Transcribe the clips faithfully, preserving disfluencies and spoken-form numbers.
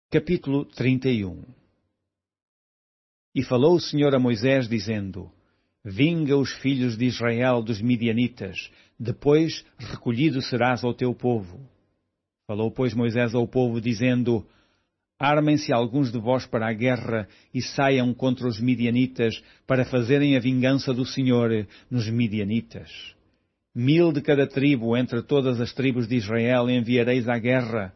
Capítulo trinta e um. E falou o Senhor a Moisés, dizendo: Vinga os filhos de Israel dos midianitas, depois recolhido serás ao teu povo. Falou, pois, Moisés ao povo, dizendo: Armem-se alguns de vós para a guerra e saiam contra os midianitas para fazerem a vingança do Senhor nos midianitas. Mil de cada tribo entre todas as tribos de Israel enviareis à guerra.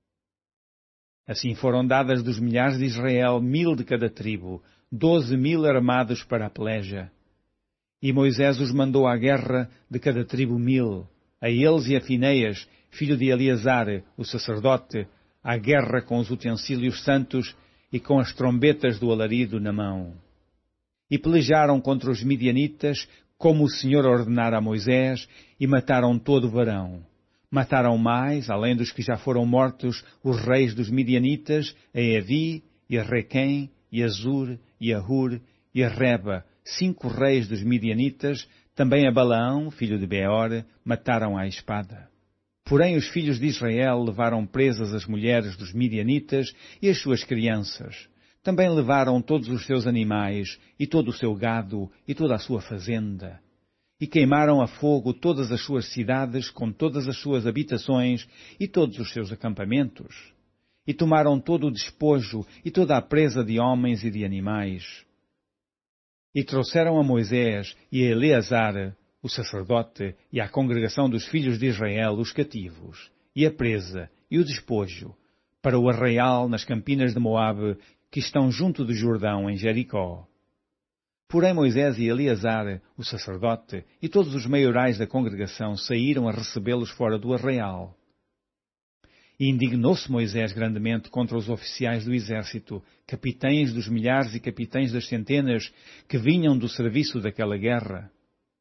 Assim foram dadas dos milhares de Israel mil de cada tribo, doze mil armados para a peleja. E Moisés os mandou à guerra de cada tribo mil, a eles e a Finéias, filho de Eleazar, o sacerdote, à guerra com os utensílios santos e com as trombetas do alarido na mão. E pelejaram contra os midianitas, como o Senhor ordenara a Moisés, e mataram todo o varão. Mataram mais, além dos que já foram mortos, os reis dos midianitas, a Evi, e a Requém, e a Zur, e a Hur, e a Reba, cinco reis dos midianitas, também a Balaão, filho de Beor, mataram à espada. Porém os filhos de Israel levaram presas as mulheres dos midianitas e as suas crianças. Também levaram todos os seus animais, e todo o seu gado, e toda a sua fazenda. E queimaram a fogo todas as suas cidades, com todas as suas habitações e todos os seus acampamentos. E tomaram todo o despojo e toda a presa de homens e de animais. E trouxeram a Moisés e a Eleazar, o sacerdote, e à congregação dos filhos de Israel os cativos, e a presa, e o despojo, para o arraial nas campinas de Moabe, que estão junto do Jordão, em Jericó. Porém Moisés e Eleazar, o sacerdote, e todos os maiorais da congregação saíram a recebê-los fora do arraial. E indignou-se Moisés grandemente contra os oficiais do exército, capitães dos milhares e capitães das centenas, que vinham do serviço daquela guerra.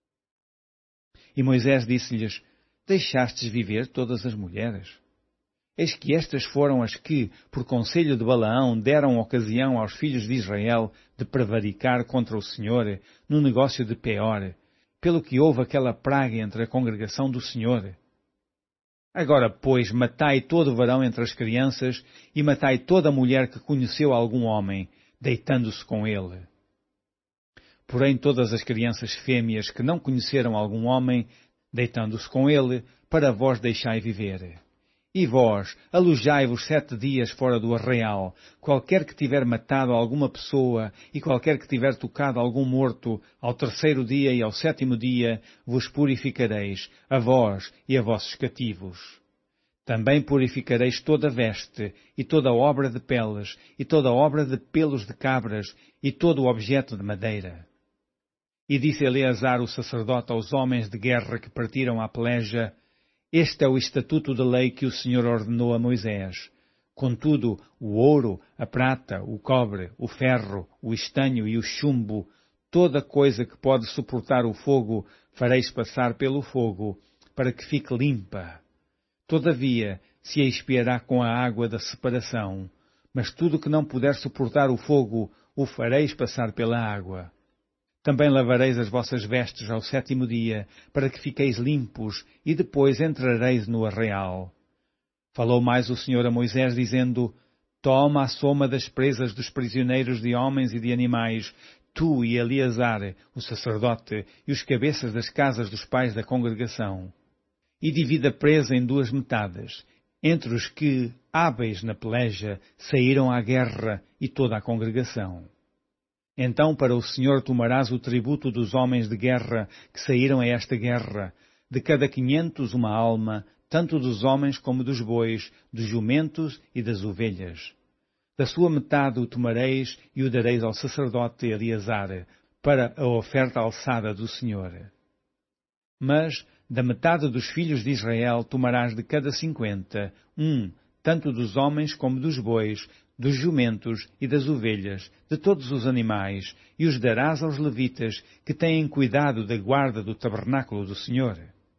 E Moisés disse-lhes: Deixastes viver todas as mulheres? Eis que estas foram as que, por conselho de Balaão, deram ocasião aos filhos de Israel de prevaricar contra o Senhor no negócio de Peor, pelo que houve aquela praga entre a congregação do Senhor. Agora, pois, matai todo o varão entre as crianças e matai toda mulher que conheceu algum homem, deitando-se com ele. Porém, todas as crianças fêmeas que não conheceram algum homem, deitando-se com ele, para vós deixai viver. E vós, alojai-vos sete dias fora do arraial, qualquer que tiver matado alguma pessoa e qualquer que tiver tocado algum morto, ao terceiro dia e ao sétimo dia vos purificareis, a vós e a vossos cativos. Também purificareis toda veste, e toda obra de peles, e toda obra de pelos de cabras, e todo o objeto de madeira. E disse Eleazar o sacerdote aos homens de guerra que partiram à peleja: Este é o estatuto da lei que o Senhor ordenou a Moisés. Contudo, o ouro, a prata, o cobre, o ferro, o estanho e o chumbo, toda coisa que pode suportar o fogo, fareis passar pelo fogo, para que fique limpa. Todavia, se a expiará com a água da separação, mas tudo que não puder suportar o fogo, o fareis passar pela água. Também lavareis as vossas vestes ao sétimo dia, para que fiqueis limpos, e depois entrareis no arraial. Falou mais o Senhor a Moisés, dizendo: Toma a soma das presas dos prisioneiros de homens e de animais, tu e Eleazar, o sacerdote, e os cabeças das casas dos pais da congregação. E divide a presa em duas metades, entre os que, hábeis na peleja, saíram à guerra, e toda a congregação. Então para o Senhor tomarás o tributo dos homens de guerra que saíram a esta guerra, de cada quinhentos uma alma, tanto dos homens como dos bois, dos jumentos e das ovelhas. Da sua metade o tomareis e o dareis ao sacerdote Eleazar, para a oferta alçada do Senhor. Mas, da metade dos filhos de Israel tomarás de cada cinquenta, um, tanto dos homens como dos bois, dos jumentos e das ovelhas, de todos os animais, e os darás aos levitas, que têm cuidado da guarda do tabernáculo do Senhor.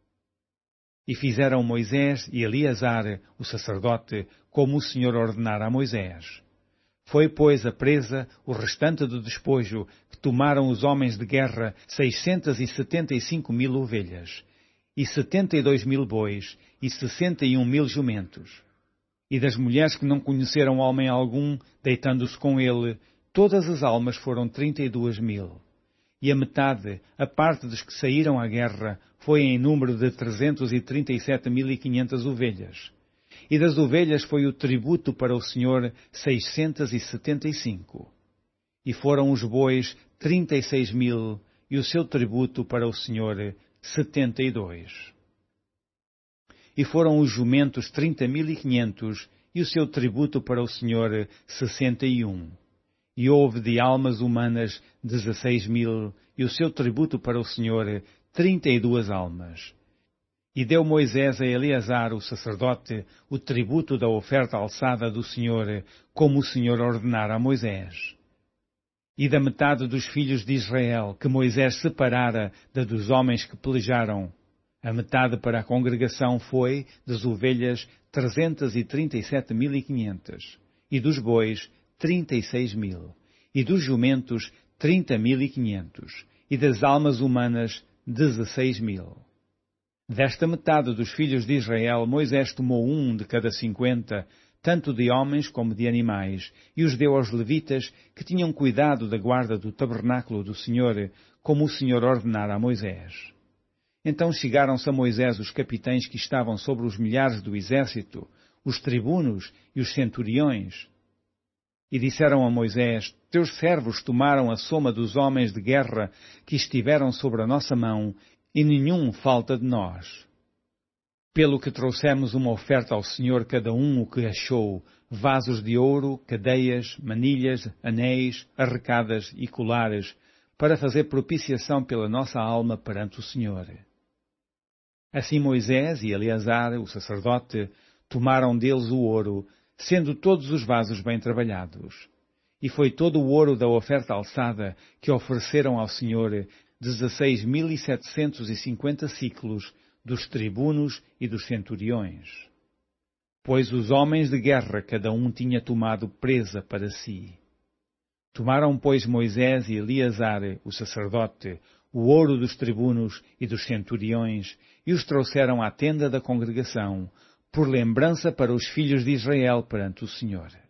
E fizeram Moisés e Eleazar, o sacerdote, como o Senhor ordenara a Moisés. Foi, pois, a presa, o restante do despojo, que tomaram os homens de guerra, seiscentas e setenta e cinco mil ovelhas, e setenta e dois mil bois, e sessenta e um mil jumentos. E das mulheres que não conheceram homem algum, deitando-se com ele, todas as almas foram trinta e duas mil. E a metade, a parte dos que saíram à guerra, foi em número de trezentos e trinta e sete mil e quinhentas ovelhas. E das ovelhas foi o tributo para o Senhor seiscentos e setenta e cinco. E foram os bois trinta e seis mil, e o seu tributo para o Senhor setenta e dois. E foram os jumentos trinta mil e quinhentos, e o seu tributo para o Senhor sessenta e um. E houve de almas humanas dezesseis mil, e o seu tributo para o Senhor trinta e duas almas. E deu Moisés a Eleazar, o sacerdote, o tributo da oferta alçada do Senhor, como o Senhor ordenara a Moisés. E da metade dos filhos de Israel, que Moisés separara da dos homens que pelejaram, a metade para a congregação foi, das ovelhas, trezentos e trinta e sete mil e quinhentas, e dos bois, trinta e seis mil, e dos jumentos, trinta mil e quinhentos, e das almas humanas, dezesseis mil. Desta metade dos filhos de Israel, Moisés tomou um de cada cinquenta, tanto de homens como de animais, e os deu aos levitas, que tinham cuidado da guarda do tabernáculo do Senhor, como o Senhor ordenara a Moisés. Então chegaram-se a Moisés os capitães que estavam sobre os milhares do exército, os tribunos e os centuriões, e disseram a Moisés: Teus servos tomaram a soma dos homens de guerra que estiveram sobre a nossa mão, e nenhum falta de nós. Pelo que trouxemos uma oferta ao Senhor, cada um o que achou, vasos de ouro, cadeias, manilhas, anéis, arrecadas e colares, para fazer propiciação pela nossa alma perante o Senhor. Assim Moisés e Eleazar, o sacerdote, tomaram deles o ouro, sendo todos os vasos bem trabalhados. E foi todo o ouro da oferta alçada que ofereceram ao Senhor, dezesseis mil e setecentos e cinquenta ciclos, dos tribunos e dos centuriões. Pois os homens de guerra cada um tinha tomado presa para si. Tomaram, pois, Moisés e Eleazar, o sacerdote, o ouro dos tribunos e dos centuriões, e os trouxeram à tenda da congregação, por lembrança para os filhos de Israel perante o Senhor.